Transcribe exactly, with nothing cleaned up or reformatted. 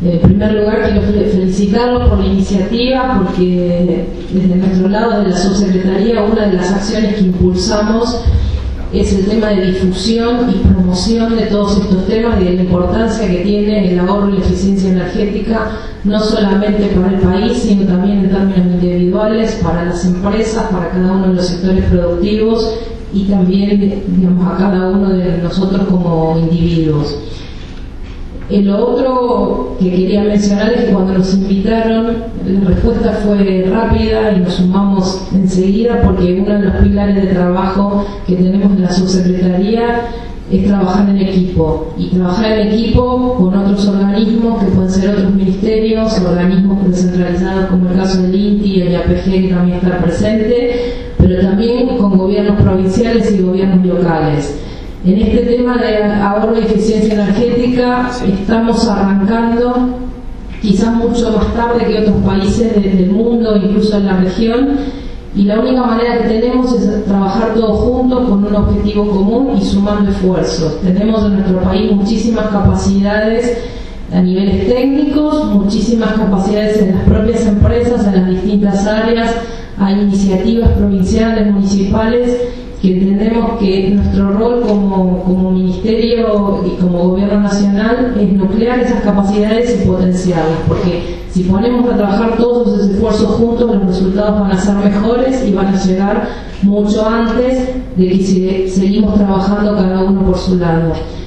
En primer lugar, quiero felicitarlos por la iniciativa, porque desde nuestro lado, de la subsecretaría, una de las acciones que impulsamos es el tema de difusión y promoción de todos estos temas y de la importancia que tiene el ahorro y la eficiencia energética, no solamente para el país, sino también en términos individuales, para las empresas, para cada uno de los sectores productivos y también, digamos, a cada uno de nosotros como individuos. Lo otro que quería mencionar es que cuando nos invitaron, la respuesta fue rápida y nos sumamos enseguida, porque uno de los pilares de trabajo que tenemos en la subsecretaría es trabajar en equipo, y trabajar en equipo con otros organismos que pueden ser otros ministerios, organismos descentralizados como el caso del INTI, el I A P G, que también está presente, pero también con gobiernos provinciales y gobiernos locales. En este tema de ahorro y eficiencia energética estamos arrancando quizás mucho más tarde que otros países del mundo, incluso en la región, y la única manera que tenemos es trabajar todos juntos con un objetivo común y sumando esfuerzos. Tenemos en nuestro país muchísimas capacidades a niveles técnicos, muchísimas capacidades en las propias empresas, en las distintas áreas, hay iniciativas provinciales, municipales, que entendemos que nuestro rol como, como ministerio y como gobierno nacional es nuclear esas capacidades y potenciarlas, porque si ponemos a trabajar todos esos esfuerzos juntos, los resultados van a ser mejores y van a llegar mucho antes de que si seguimos trabajando cada uno por su lado.